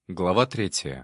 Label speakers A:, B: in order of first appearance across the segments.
A: Глава 3.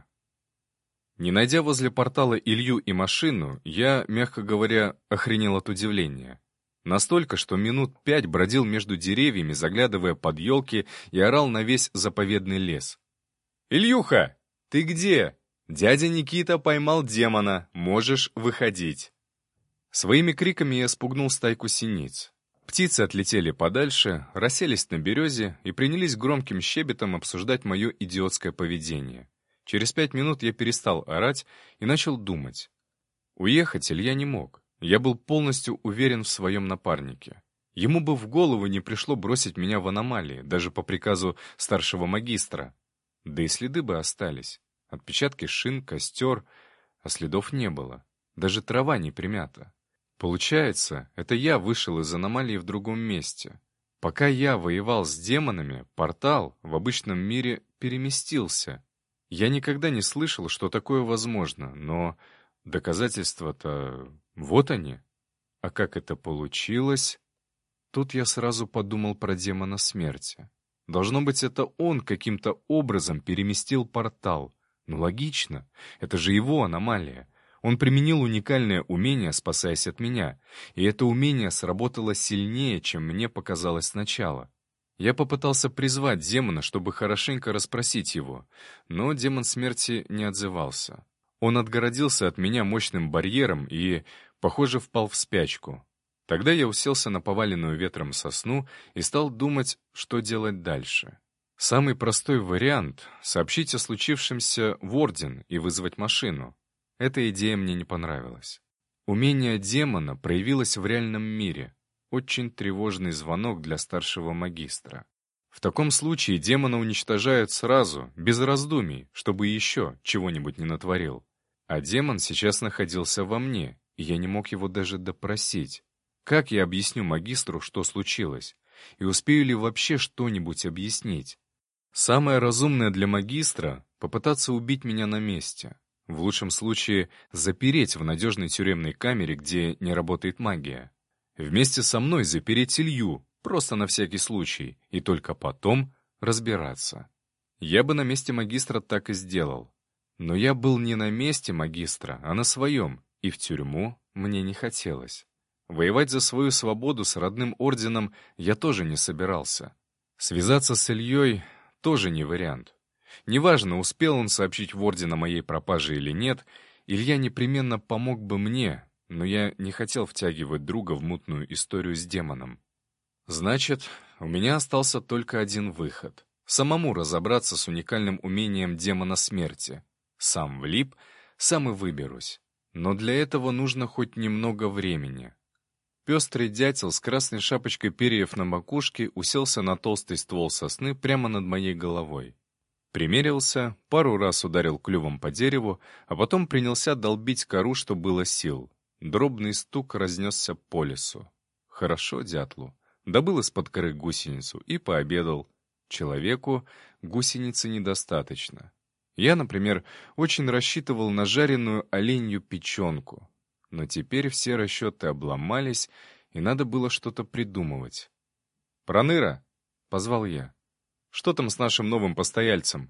A: Не найдя возле портала Илью и машину, я, мягко говоря, охренел от удивления. Настолько, что минут 5 бродил между деревьями, заглядывая под елки, и орал на весь заповедный лес. «Ильюха, ты где? Дядя Никита поймал демона, можешь выходить». Своими криками я спугнул стайку синиц. Птицы отлетели подальше, расселись на березе и принялись громким щебетом обсуждать мое идиотское поведение. Через 5 минут я перестал орать и начал думать. Уехать Илья не мог. Я был полностью уверен в своем напарнике. Ему бы в голову не пришло бросить меня в аномалии, даже по приказу старшего магистра. Да и следы бы остались. Отпечатки шин, костер, а следов не было. Даже трава не примята. Получается, это я вышел из аномалии в другом месте. Пока я воевал с демонами, портал в обычном мире переместился. Я никогда не слышал, что такое возможно, но доказательства-то вот они. А как это получилось? Тут я сразу подумал про демона смерти. Должно быть, это он каким-то образом переместил портал. Ну логично, это же его аномалия. Он применил уникальное умение, спасаясь от меня, и это умение сработало сильнее, чем мне показалось сначала. Я попытался призвать демона, чтобы хорошенько расспросить его, но демон смерти не отзывался. Он отгородился от меня мощным барьером и, похоже, впал в спячку. Тогда я уселся на поваленную ветром сосну и стал думать, что делать дальше. Самый простой вариант — сообщить о случившемся в Орден и вызвать машину. Эта идея мне не понравилась. Умение демона проявилось в реальном мире. Очень тревожный звонок для старшего магистра. В таком случае демона уничтожают сразу, без раздумий, чтобы еще чего-нибудь не натворил. А демон сейчас находился во мне, и я не мог его даже допросить. Как я объясню магистру, что случилось? И успею ли вообще что-нибудь объяснить? Самое разумное для магистра — попытаться убить меня на месте. В лучшем случае запереть в надежной тюремной камере, где не работает магия. Вместе со мной запереть Илью, просто на всякий случай, и только потом разбираться. Я бы на месте магистра так и сделал. Но я был не на месте магистра, а на своем, и в тюрьму мне не хотелось. Воевать за свою свободу с родным орденом я тоже не собирался. Связаться с Ильей тоже не вариант. Неважно, успел он сообщить в Орден о моей пропаже или нет, Илья непременно помог бы мне, но я не хотел втягивать друга в мутную историю с демоном. Значит, у меня остался только один выход — самому разобраться с уникальным умением демона смерти. Сам влип, сам и выберусь. Но для этого нужно хоть немного времени. Пестрый дятел с красной шапочкой перьев на макушке уселся на толстый ствол сосны прямо над моей головой. Примерился, пару раз ударил клювом по дереву, а потом принялся долбить кору, что было сил. Дробный стук разнесся по лесу. Хорошо дятлу. Добыл из-под коры гусеницу и пообедал. Человеку гусеницы недостаточно. Я, например, очень рассчитывал на жареную оленью печенку. Но теперь все расчеты обломались, и надо было что-то придумывать. «Проныра!» — позвал я. «Что там с нашим новым постояльцем?»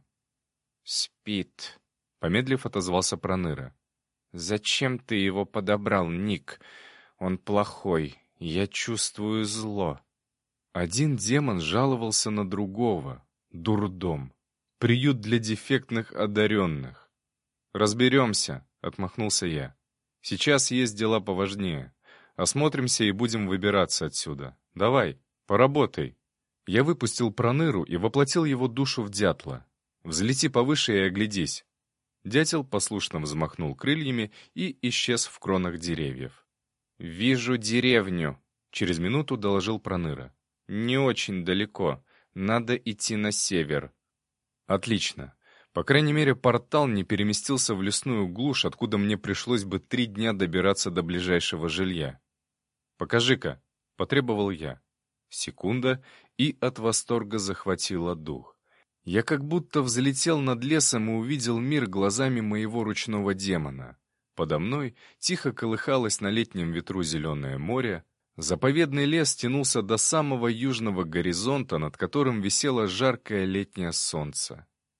B: «Спит»,
A: — помедлив отозвался Проныра.
B: «Зачем ты его подобрал, Ник? Он плохой, я чувствую зло».
A: Один демон жаловался на другого. Дурдом. Приют для дефектных одаренных. «Разберемся», — отмахнулся я. «Сейчас есть дела поважнее. Осмотримся и будем выбираться отсюда. Давай, поработай». Я выпустил Проныру и воплотил его душу в дятла. «Взлети повыше и оглядись». Дятел послушно взмахнул крыльями и исчез в кронах деревьев.
B: «Вижу деревню»,
A: — через минуту доложил Проныра.
B: «Не очень далеко. Надо идти на север».
A: «Отлично. По крайней мере, портал не переместился в лесную глушь, откуда мне пришлось бы 3 дня добираться до ближайшего жилья. Покажи-ка», — потребовал я. Секунда, и от восторга захватило дух. Я как будто взлетел над лесом и увидел мир глазами моего ручного демона. Подо мной тихо колыхалось на летнем ветру зеленое море. Заповедный лес тянулся до самого южного горизонта, над которым висело жаркое летнее солнце.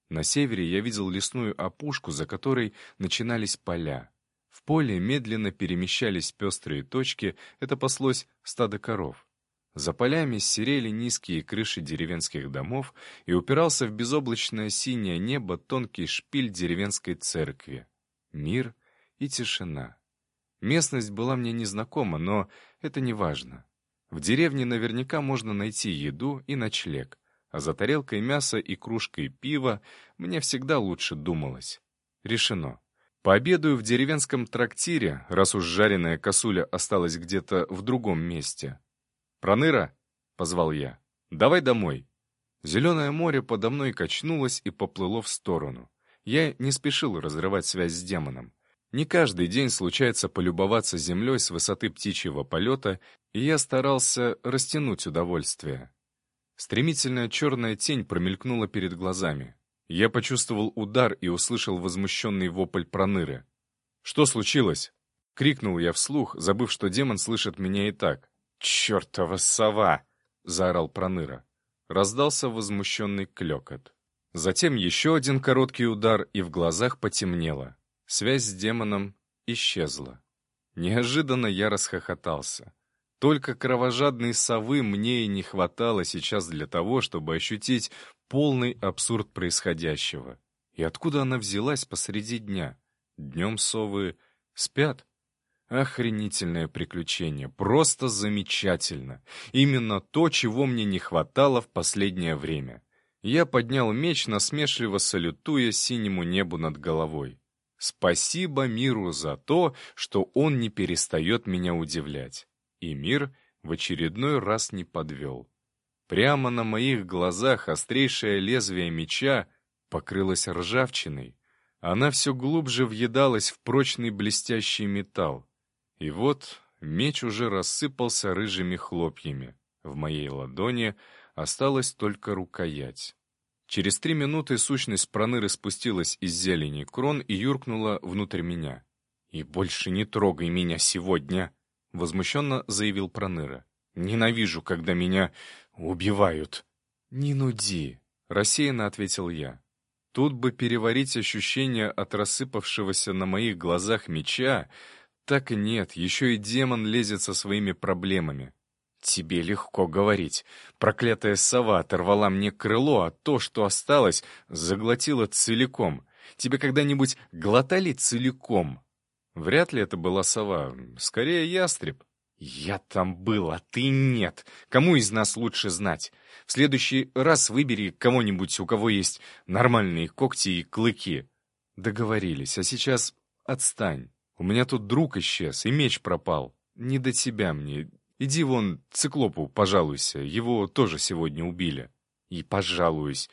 A: На севере я видел лесную опушку, за которой начинались поля. В поле медленно перемещались пестрые точки, это паслось стадо коров. За полями серели низкие крыши деревенских домов и упирался в безоблачное синее небо тонкий шпиль деревенской церкви. Мир и тишина. Местность была мне незнакома, но это не важно. В деревне наверняка можно найти еду и ночлег, а за тарелкой мяса и кружкой пива мне всегда лучше думалось. Решено. Пообедаю в деревенском трактире, раз уж жареная косуля осталась где-то в другом месте. «Проныра!» — позвал я. «Давай домой!» Зеленое море подо мной качнулось и поплыло в сторону. Я не спешил разрывать связь с демоном. Не каждый день случается полюбоваться землей с высоты птичьего полета, и я старался растянуть удовольствие. Стремительная черная тень промелькнула перед глазами. Я почувствовал удар и услышал возмущенный вопль Проныры. «Что случилось?» — крикнул я вслух, забыв, что демон слышит меня и так. «Чертова сова!» — заорал Проныра. Раздался возмущенный клёкот. Затем еще один короткий удар, и в глазах потемнело. Связь с демоном исчезла. Неожиданно я расхохотался. Только кровожадной совы мне и не хватало сейчас для того, чтобы ощутить полный абсурд происходящего. И откуда она взялась посреди дня? Днем совы спят. Охренительное приключение, просто замечательно. Именно то, чего мне не хватало в последнее время. Я поднял меч, насмешливо салютуя синему небу над головой. Спасибо миру за то, что он не перестает меня удивлять. И мир в очередной раз не подвел. Прямо на моих глазах острейшее лезвие меча покрылось ржавчиной. Она все глубже въедалась в прочный блестящий металл. И вот меч уже рассыпался рыжими хлопьями. В моей ладони осталась только рукоять. Через 3 минуты сущность Проныры спустилась из зелени крон и юркнула внутрь меня. «И больше не трогай меня сегодня!» — возмущенно заявил Проныра. «Ненавижу, когда меня убивают!» «Не нуди!» — рассеянно ответил я. Тут бы переварить ощущение от рассыпавшегося на моих глазах меча. Так и нет, еще и демон лезет со своими проблемами. «Тебе легко говорить. Проклятая сова оторвала мне крыло, а то, что осталось, заглотила целиком. Тебе когда-нибудь глотали целиком?» Вряд ли это была сова, скорее ястреб. «Я там был, а ты нет. Кому из нас лучше знать? В следующий раз выбери кого-нибудь, у кого есть нормальные когти и клыки». Договорились, а сейчас отстань. У меня тут друг исчез, и меч пропал. Не до тебя мне. Иди вон циклопу пожалуйся, его тоже сегодня убили. И пожалуюсь.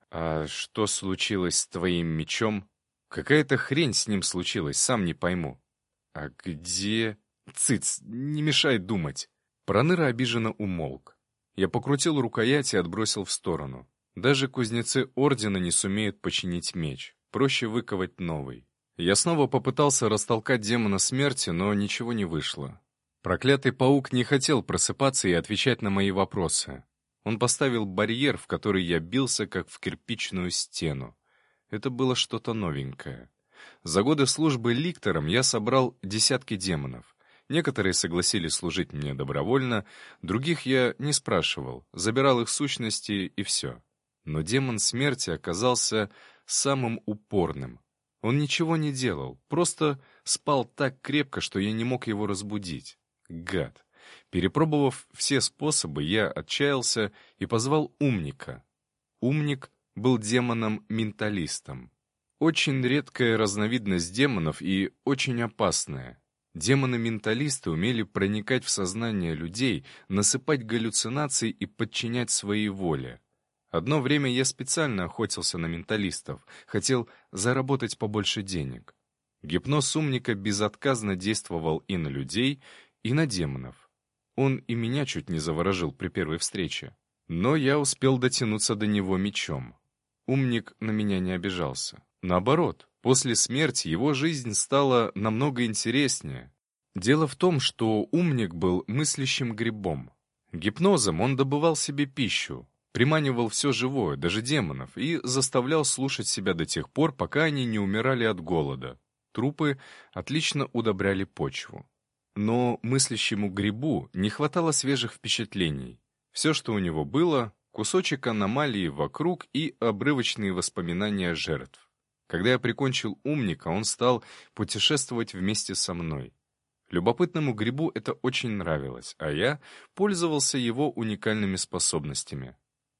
A: А что случилось с твоим мечом? Какая-то хрень с ним случилась, сам не пойму. А где... Цыц, не мешай думать. Проныра обиженно умолк. Я покрутил рукоять и отбросил в сторону. Даже кузнецы Ордена не сумеют починить меч. Проще выковать новый. Я снова попытался растолкать демона смерти, но ничего не вышло. Проклятый паук не хотел просыпаться и отвечать на мои вопросы. Он поставил барьер, в который я бился, как в кирпичную стену. Это было что-то новенькое. За годы службы ликтором я собрал десятки демонов. Некоторые согласились служить мне добровольно, других я не спрашивал, забирал их сущности и все. Но демон смерти оказался самым упорным. Он ничего не делал, просто спал так крепко, что я не мог его разбудить. Гад. Перепробовав все способы, я отчаялся и позвал умника. Умник был демоном-менталистом. Очень редкая разновидность демонов и очень опасная. Демоны-менталисты умели проникать в сознание людей, насыпать галлюцинации и подчинять своей воле. Одно время я специально охотился на менталистов, хотел заработать побольше денег. Гипноз умника безотказно действовал и на людей, и на демонов. Он и меня чуть не заворожил при первой встрече. Но я успел дотянуться до него мечом. Умник на меня не обижался. Наоборот, после смерти его жизнь стала намного интереснее. Дело в том, что умник был мыслящим грибом. Гипнозом он добывал себе пищу. Приманивал все живое, даже демонов, и заставлял слушать себя до тех пор, пока они не умирали от голода. Трупы отлично удобряли почву. Но мыслящему грибу не хватало свежих впечатлений. Все, что у него было — кусочек аномалии вокруг и обрывочные воспоминания жертв. Когда я прикончил умника, он стал путешествовать вместе со мной. Любопытному грибу это очень нравилось, а я пользовался его уникальными способностями.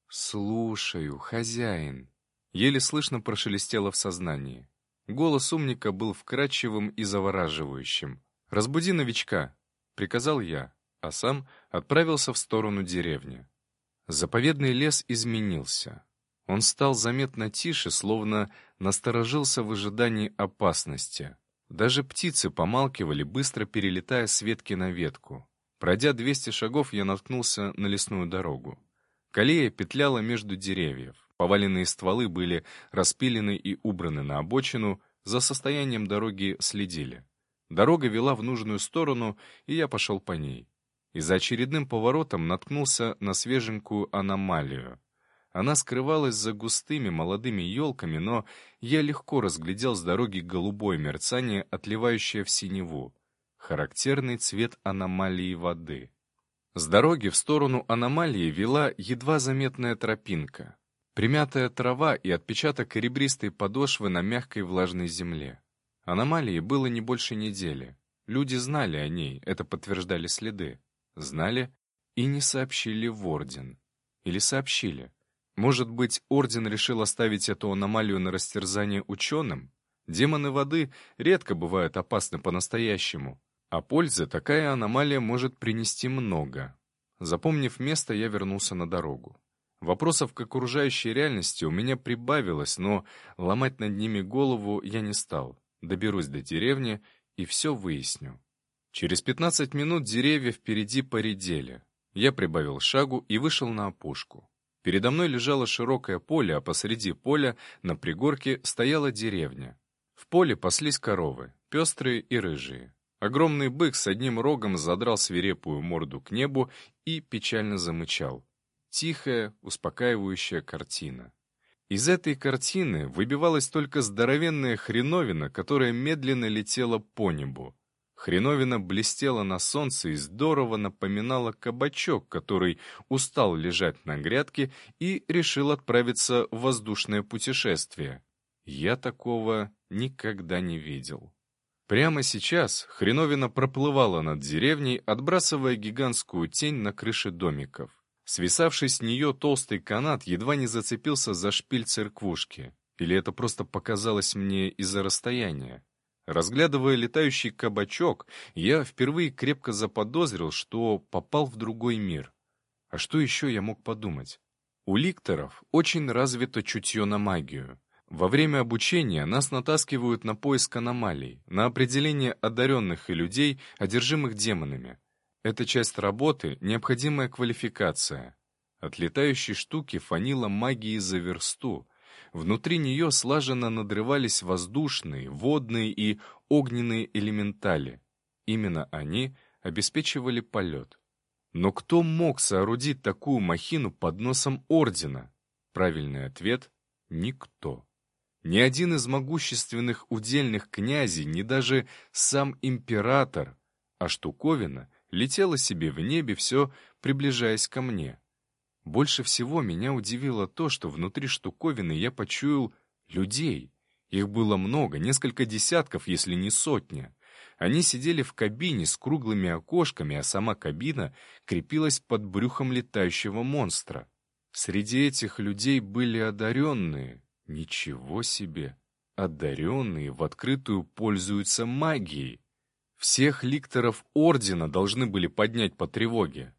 A: «Слушаю, хозяин», — еле слышно прошелестело в сознании. Голос умника был вкрадчивым и завораживающим. «Разбуди новичка», — приказал я, а сам отправился в сторону деревни. Заповедный лес изменился. Он стал заметно тише, словно насторожился в ожидании опасности. Даже птицы помалкивали, быстро перелетая с ветки на ветку. Пройдя 200 шагов, я наткнулся на лесную дорогу. Колея петляла между деревьев. Поваленные стволы были распилены и убраны на обочину, за состоянием дороги следили. Дорога вела в нужную сторону, и я пошел по ней. И за очередным поворотом наткнулся на свеженькую аномалию. Она скрывалась за густыми молодыми елками, но я легко разглядел с дороги голубое мерцание, отливающее в синеву. Характерный цвет аномалии воды. С дороги в сторону аномалии вела едва заметная тропинка. Примятая трава и отпечаток ребристой подошвы на мягкой влажной земле. Аномалии было не больше недели. Люди знали о ней, это подтверждали следы. Знали и не сообщили в Орден. Или сообщили. Может быть, Орден решил оставить эту аномалию на растерзание ученым? Демоны воды редко бывают опасны по-настоящему. А пользы такая аномалия может принести много. Запомнив место, я вернулся на дорогу. Вопросов к окружающей реальности у меня прибавилось, но ломать над ними голову я не стал. Доберусь до деревни и все выясню. Через 15 минут деревья впереди поредели. Я прибавил шагу и вышел на опушку. Передо мной лежало широкое поле, а посреди поля на пригорке стояла деревня. В поле паслись коровы, пестрые и рыжие. Огромный бык с одним рогом задрал свирепую морду к небу и печально замычал. Тихая, успокаивающая картина. Из этой картины выбивалась только здоровенная хреновина, которая медленно летела по небу. Хреновина блестела на солнце и здорово напоминала кабачок, который устал лежать на грядке и решил отправиться в воздушное путешествие. Я такого никогда не видел. Прямо сейчас хреновина проплывала над деревней, отбрасывая гигантскую тень на крыши домиков. Свисавший с нее толстый канат едва не зацепился за шпиль церквушки. Или это просто показалось мне из-за расстояния? Разглядывая летающий кабачок, я впервые крепко заподозрил, что попал в другой мир. А что еще я мог подумать? У ликторов очень развито чутье на магию. Во время обучения нас натаскивают на поиск аномалий, на определение одаренных и людей, одержимых демонами. Эта часть работы — необходимая квалификация. От летающей штуки фанило магии за версту. Внутри нее слаженно надрывались воздушные, водные и огненные элементали. Именно они обеспечивали полет. Но кто мог соорудить такую махину под носом Ордена? Правильный ответ — никто. Ни один из могущественных удельных князей, ни даже сам император, а штуковина летела себе в небе, все приближаясь ко мне. Больше всего меня удивило то, что внутри штуковины я почуял людей. Их было много, несколько десятков, если не сотня. Они сидели в кабине с круглыми окошками, а сама кабина крепилась под брюхом летающего монстра. Среди этих людей были одаренные. Ничего себе! Одаренные в открытую пользуются магией. Всех ликторов Ордена должны были поднять по тревоге.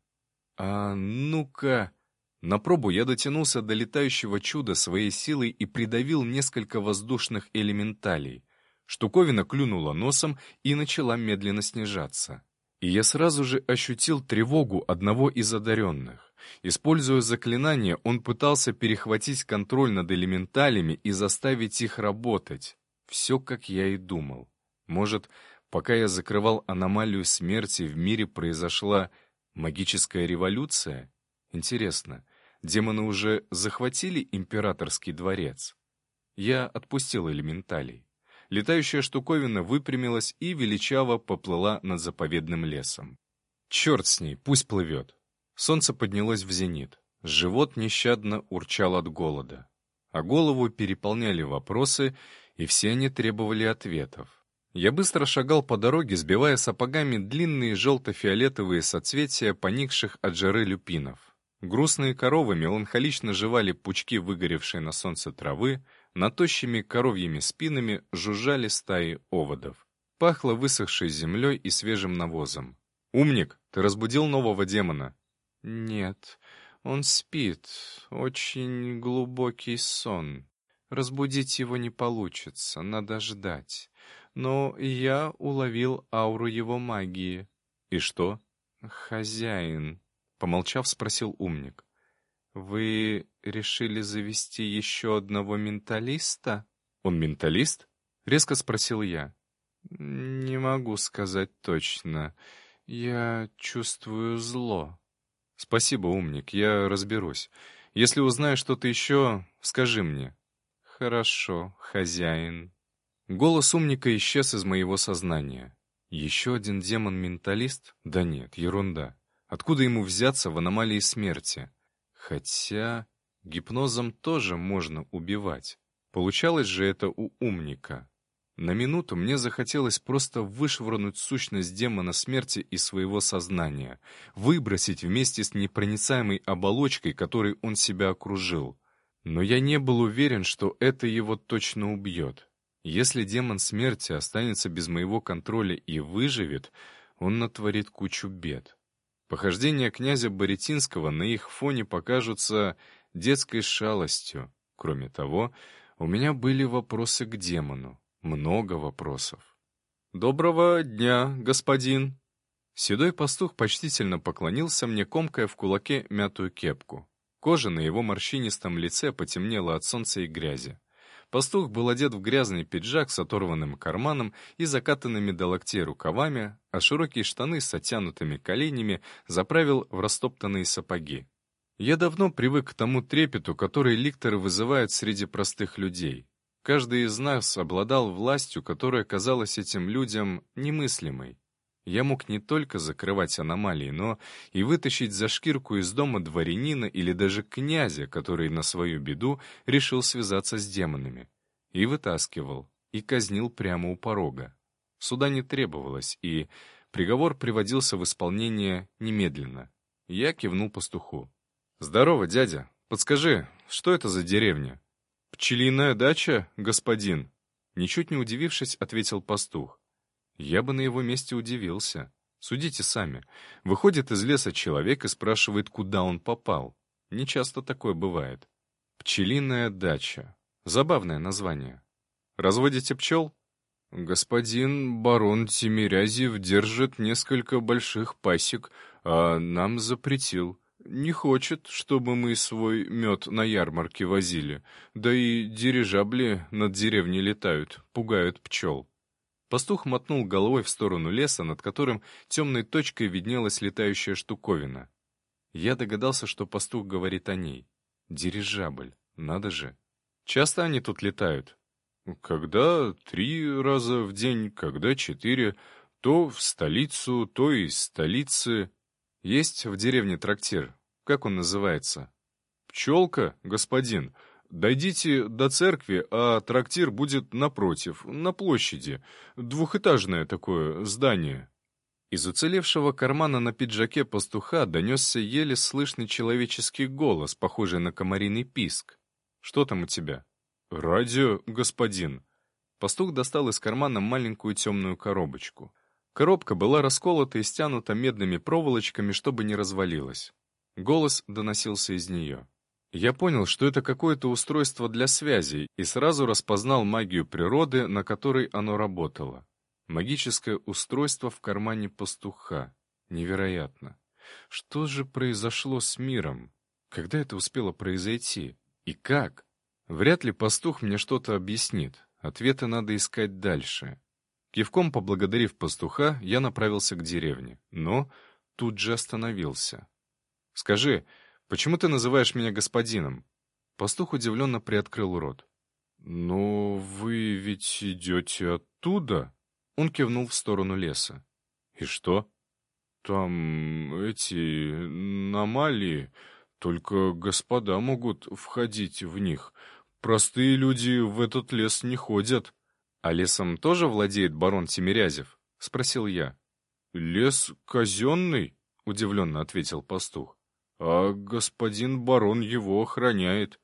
A: А ну-ка... На пробу я дотянулся до летающего чуда своей силой и придавил несколько воздушных элементалей. Штуковина клюнула носом и начала медленно снижаться. И я сразу же ощутил тревогу одного из одаренных. Используя заклинание, он пытался перехватить контроль над элементалями и заставить их работать. Все, как я и думал. Может, пока я закрывал аномалию смерти, в мире произошла магическая революция? Интересно, Демоны уже захватили императорский дворец? Я отпустил элементалей. Летающая штуковина выпрямилась и величаво поплыла над заповедным лесом. Черт с ней, пусть плывет. Солнце поднялось в зенит. Живот нещадно урчал от голода. А голову переполняли вопросы, и все они требовали ответов. Я быстро шагал по дороге, сбивая сапогами длинные желто-фиолетовые соцветия поникших от жары люпинов. Грустные коровы меланхолично жевали пучки выгоревшей на солнце травы, над тощими коровьими спинами жужжали стаи оводов. Пахло высохшей землей и свежим навозом. «Умник, ты разбудил нового демона?»
B: «Нет, он спит. Очень глубокий сон. Разбудить его не получится, надо ждать. Но я уловил ауру его магии».
A: «И что?»
B: «Хозяин»,
A: — помолчав, спросил умник.
B: «Вы решили завести еще одного менталиста?»
A: «Он менталист?» — резко спросил я.
B: «Не могу сказать точно. Я чувствую зло».
A: «Спасибо, умник, я разберусь. Если узнаешь что-то еще, скажи мне».
B: «Хорошо, хозяин».
A: Голос умника исчез из моего сознания. Еще один демон-менталист? Да нет, ерунда. Откуда ему взяться в аномалии смерти? Хотя гипнозом тоже можно убивать. Получалось же это у умника. На минуту мне захотелось просто вышвырнуть сущность демона смерти из своего сознания, выбросить вместе с непроницаемой оболочкой, которой он себя окружил. Но я не был уверен, что это его точно убьет. Если демон смерти останется без моего контроля и выживет, он натворит кучу бед. Похождения князя Боретинского на их фоне покажутся детской шалостью. Кроме того, у меня были вопросы к демону. Много вопросов. «Доброго дня, господин!» Седой пастух почтительно поклонился мне, комкая в кулаке мятую кепку. Кожа на его морщинистом лице потемнела от солнца и грязи. Пастух был одет в грязный пиджак с оторванным карманом и закатанными до локтей рукавами, а широкие штаны с оттянутыми коленями заправил в растоптанные сапоги. Я давно привык к тому трепету, который ликторы вызывают среди простых людей. Каждый из нас обладал властью, которая казалась этим людям немыслимой. Я мог не только закрывать аномалии, но и вытащить за шкирку из дома дворянина или даже князя, который на свою беду решил связаться с демонами. И вытаскивал, и казнил прямо у порога. Суда не требовалось, и приговор приводился в исполнение немедленно. Я кивнул пастуху. «Здорово, дядя. Подскажи, что это за деревня?» «Пчелиная дача, господин?» Ничуть не удивившись, ответил пастух. Я бы на его месте удивился. Судите сами. Выходит из леса человек и спрашивает, куда он попал. Нечасто такое бывает. Пчелиная дача. Забавное название. Разводите пчел? Господин барон Тимирязев держит несколько больших пасек, а нам запретил. Не хочет, чтобы мы свой мед на ярмарке возили. Да и дирижабли над деревней летают, пугают пчел. Пастух мотнул головой в сторону леса, над которым темной точкой виднелась летающая штуковина. Я догадался, что пастух говорит о ней. Дирижабль, надо же. Часто они тут летают? Когда 3 раза в день, когда 4. То в столицу, то из столицы. Есть в деревне трактир. Как он называется? Пчелка, господин. Дойдите до церкви, а трактир будет напротив, на площади. Двухэтажное такое здание». Из уцелевшего кармана на пиджаке пастуха донесся еле слышный человеческий голос, похожий на комариный писк. «Что там у тебя?» «Радио, господин». Пастух достал из кармана маленькую темную коробочку. Коробка была расколота и стянута медными проволочками, чтобы не развалилась. Голос доносился из нее. Я понял, что это какое-то устройство для связи, и сразу распознал магию природы, на которой оно работало. Магическое устройство в кармане пастуха. Невероятно. Что же произошло с миром? Когда это успело произойти? И как? Вряд ли пастух мне что-то объяснит. Ответы надо искать дальше. Кивком поблагодарив пастуха, я направился к деревне, но тут же остановился. «Скажи, Почему ты называешь меня господином?» Пастух удивленно приоткрыл рот. «Но вы ведь идете оттуда?» Он кивнул в сторону леса. «И что?» «Там эти аномалии, только господа могут входить в них. Простые люди в этот лес не ходят». «А лесом тоже владеет барон Тимирязев?» — спросил я. «Лес казенный», — удивленно ответил пастух. «А господин барон его охраняет».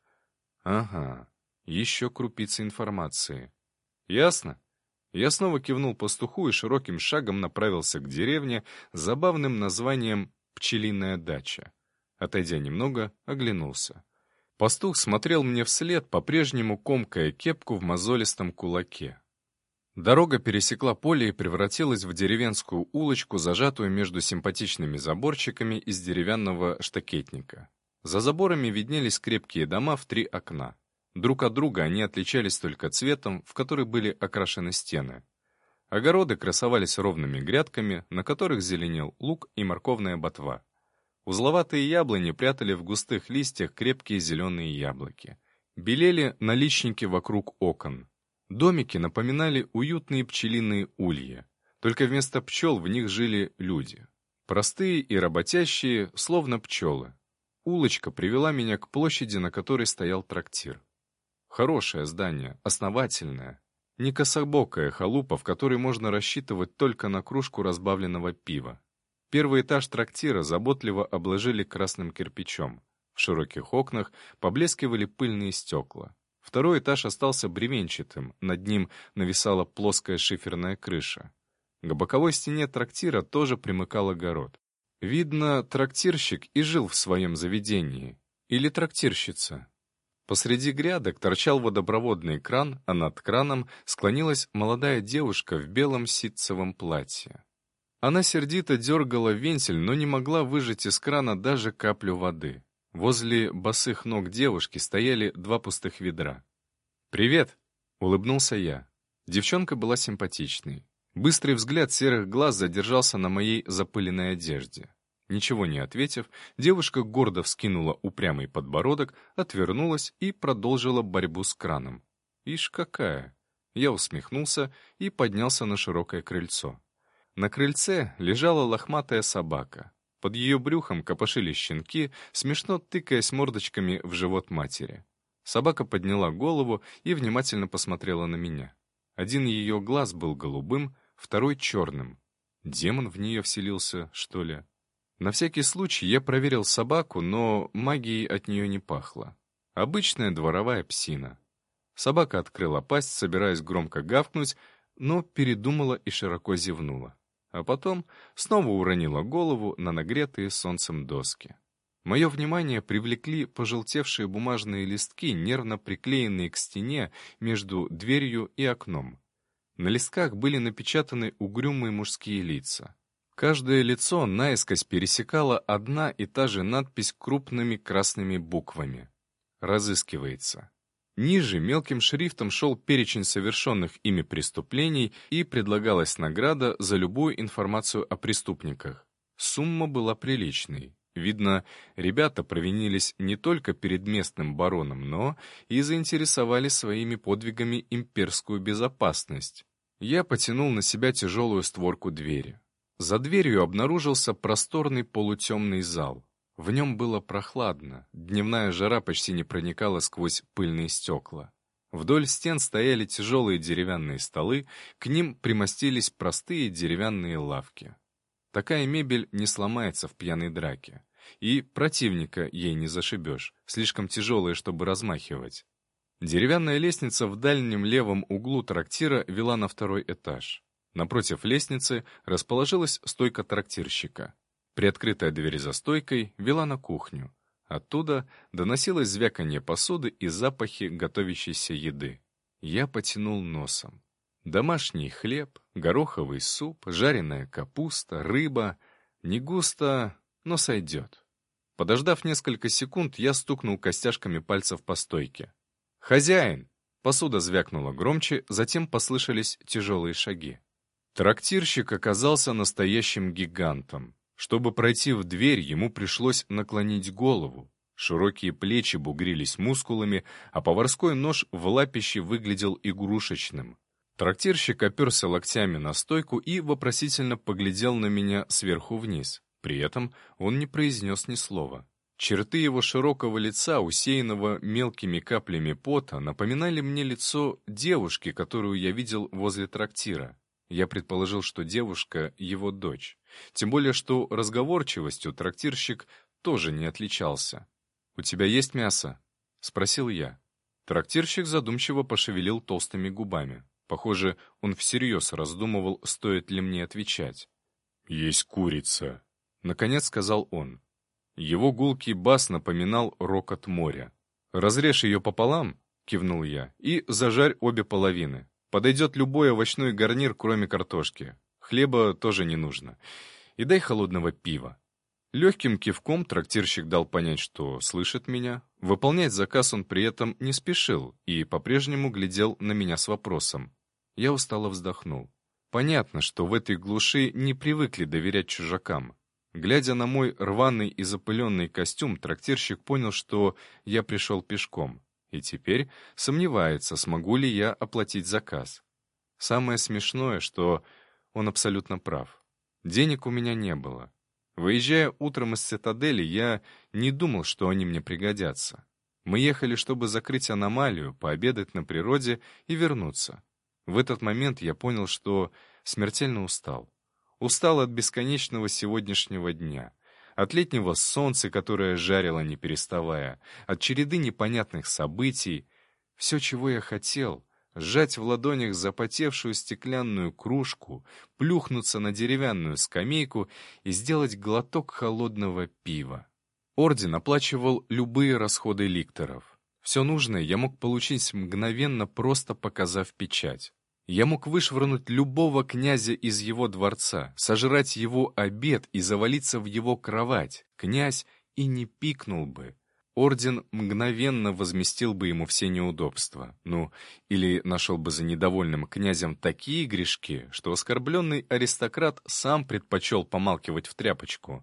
A: «Ага, еще крупица информации». «Ясно?» Я снова кивнул пастуху и широким шагом направился к деревне с забавным названием «Пчелиная дача». Отойдя немного, оглянулся. Пастух смотрел мне вслед, по-прежнему комкая кепку в мозолистом кулаке. Дорога пересекла поле и превратилась в деревенскую улочку, зажатую между симпатичными заборчиками из деревянного штакетника. За заборами виднелись крепкие дома в 3 окна. Друг от друга они отличались только цветом, в который были окрашены стены. Огороды красовались ровными грядками, на которых зеленел лук и морковная ботва. Узловатые яблони прятали в густых листьях крепкие зеленые яблоки. Белели наличники вокруг окон. Домики напоминали уютные пчелиные ульи, только вместо пчел в них жили люди. Простые и работящие, словно пчелы. Улочка привела меня к площади, на которой стоял трактир. Хорошее здание, основательное. Не кособокая халупа, в которой можно рассчитывать только на кружку разбавленного пива. Первый этаж трактира заботливо обложили красным кирпичом. В широких окнах поблескивали пыльные стекла. Второй этаж остался бревенчатым, над ним нависала плоская шиферная крыша. К боковой стене трактира тоже примыкал огород. Видно, трактирщик и жил в своем заведении. Или трактирщица. Посреди грядок торчал водопроводный кран, а над краном склонилась молодая девушка в белом ситцевом платье. Она сердито дергала вентиль, но не могла выжать из крана даже каплю воды. Возле босых ног девушки стояли 2 пустых ведра. «Привет!» — улыбнулся я. Девчонка была симпатичной. Быстрый взгляд серых глаз задержался на моей запыленной одежде. Ничего не ответив, девушка гордо вскинула упрямый подбородок, отвернулась и продолжила борьбу с краном. Ишь какая! Я усмехнулся и поднялся на широкое крыльцо. На крыльце лежала лохматая собака. Под ее брюхом копошились щенки, смешно тыкаясь мордочками в живот матери. Собака подняла голову и внимательно посмотрела на меня. Один ее глаз был голубым, второй — черным. Демон в нее вселился, что ли? На всякий случай я проверил собаку, но магией от нее не пахло. Обычная дворовая псина. Собака открыла пасть, собираясь громко гавкнуть, но передумала и широко зевнула. А потом снова уронила голову на нагретые солнцем доски. Мое внимание привлекли пожелтевшие бумажные листки, нервно приклеенные к стене между дверью и окном. На листках были напечатаны угрюмые мужские лица. Каждое лицо наискось пересекала одна и та же надпись крупными красными буквами. «Разыскивается». Ниже мелким шрифтом шел перечень совершенных ими преступлений и предлагалась награда за любую информацию о преступниках. Сумма была приличной. Видно, ребята провинились не только перед местным бароном, но и заинтересовали своими подвигами имперскую безопасность. Я потянул на себя тяжелую створку двери. За дверью обнаружился просторный полутемный зал. В нем было прохладно, дневная жара почти не проникала сквозь пыльные стекла. Вдоль стен стояли тяжелые деревянные столы, к ним примостились простые деревянные лавки. Такая мебель не сломается в пьяной драке, и противника ей не зашибешь, слишком тяжелая, чтобы размахивать. Деревянная лестница в дальнем левом углу трактира вела на 2-й этаж. Напротив лестницы расположилась стойка трактирщика. Приоткрытая дверь за стойкой вела на кухню. Оттуда доносилось звяканье посуды и запахи готовящейся еды. Я потянул носом. Домашний хлеб, гороховый суп, жареная капуста, рыба. Не густо, но сойдет. Подождав несколько секунд, я стукнул костяшками пальцев по стойке. «Хозяин!» Посуда звякнула громче, затем послышались тяжелые шаги. Трактирщик оказался настоящим гигантом. Чтобы пройти в дверь, ему пришлось наклонить голову. Широкие плечи бугрились мускулами, а поварской нож в лапище выглядел игрушечным. Трактирщик оперся локтями на стойку и вопросительно поглядел на меня сверху вниз. При этом он не произнес ни слова. Черты его широкого лица, усеянного мелкими каплями пота, напоминали мне лицо девушки, которую я видел возле трактира. Я предположил, что девушка — его дочь. Тем более, что разговорчивостью трактирщик тоже не отличался. «У тебя есть мясо?» — спросил я. Трактирщик задумчиво пошевелил толстыми губами. Похоже, он всерьез раздумывал, стоит ли мне отвечать. «Есть курица», — наконец сказал он. Его гулкий бас напоминал рокот моря. «Разрежь ее пополам», — кивнул я, — «и зажарь обе половины. Подойдет любой овощной гарнир, кроме картошки. Хлеба тоже не нужно. И дай холодного пива». Легким кивком трактирщик дал понять, что слышит меня. Выполнять заказ он при этом не спешил и по-прежнему глядел на меня с вопросом. Я устало вздохнул. Понятно, что в этой глуши не привыкли доверять чужакам. Глядя на мой рваный и запыленный костюм, трактирщик понял, что я пришел пешком, и теперь сомневается, смогу ли я оплатить заказ. Самое смешное, что он абсолютно прав. Денег у меня не было. Выезжая утром из цитадели, я не думал, что они мне пригодятся. Мы ехали, чтобы закрыть аномалию, пообедать на природе и вернуться. В этот момент я понял, что смертельно устал. Устал от бесконечного сегодняшнего дня, от летнего солнца, которое жарило не переставая, от череды непонятных событий. Все, чего я хотел — сжать в ладонях запотевшую стеклянную кружку, плюхнуться на деревянную скамейку и сделать глоток холодного пива. Орден оплачивал любые расходы ликторов. Все нужное я мог получить мгновенно, просто показав печать. Я мог вышвырнуть любого князя из его дворца, сожрать его обед и завалиться в его кровать. Князь и не пикнул бы. Орден мгновенно возместил бы ему все неудобства. Ну, или нашел бы за недовольным князем такие грешки, что оскорбленный аристократ сам предпочел помалкивать в тряпочку.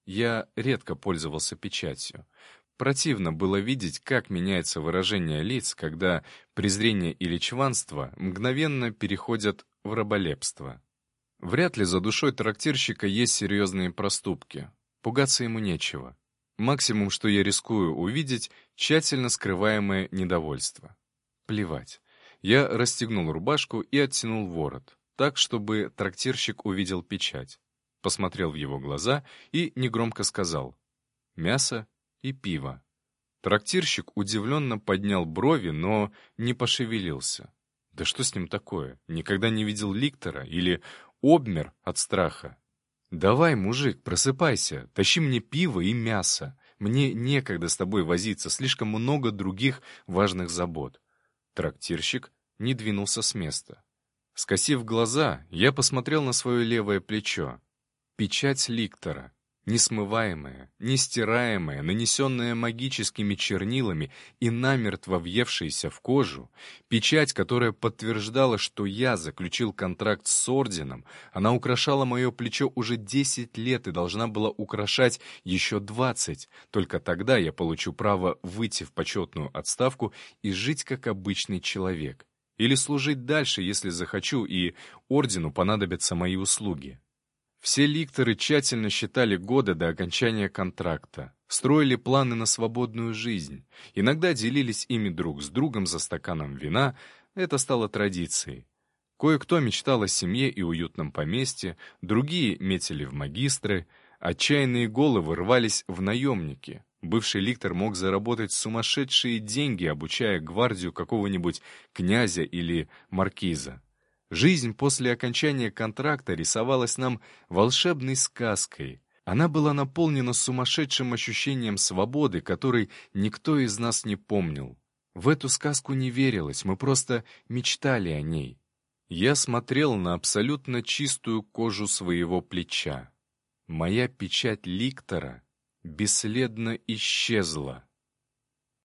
A: Я редко пользовался печатью. Противно было видеть, как меняется выражение лиц, когда презрение или чванство мгновенно переходят в раболепство. Вряд ли за душой трактирщика есть серьезные проступки. Пугаться ему нечего. Максимум, что я рискую увидеть, тщательно скрываемое недовольство. Плевать. Я расстегнул рубашку и оттянул ворот, так, чтобы трактирщик увидел печать. Посмотрел в его глаза и негромко сказал: «Мясо и пиво». Трактирщик удивленно поднял брови, но не пошевелился. Да что с ним такое? Никогда не видел ликтора или обмер от страха? «Давай, мужик, просыпайся, тащи мне пиво и мясо. Мне некогда с тобой возиться, слишком много других важных забот». Трактирщик не двинулся с места. Скосив глаза, я посмотрел на свое левое плечо. Печать ликтора. Несмываемая, нестираемая, нанесенная магическими чернилами и намертво въевшаяся в кожу, печать, которая подтверждала, что я заключил контракт с Орденом, она украшала мое плечо уже 10 лет и должна была украшать еще 20. Только тогда я получу право выйти в почетную отставку и жить как обычный человек. Или служить дальше, если захочу, и Ордену понадобятся мои услуги. Все ликторы тщательно считали годы до окончания контракта, строили планы на свободную жизнь, иногда делились ими друг с другом за стаканом вина, это стало традицией. Кое-кто мечтал о семье и уютном поместье, другие метили в магистры, отчаянные головы рвались в наемники. Бывший ликтор мог заработать сумасшедшие деньги, обучая гвардию какого-нибудь князя или маркиза. Жизнь после окончания контракта рисовалась нам волшебной сказкой. Она была наполнена сумасшедшим ощущением свободы, который никто из нас не помнил. В эту сказку не верилось, мы просто мечтали о ней. Я смотрел на абсолютно чистую кожу своего плеча. Моя печать ликтора бесследно исчезла.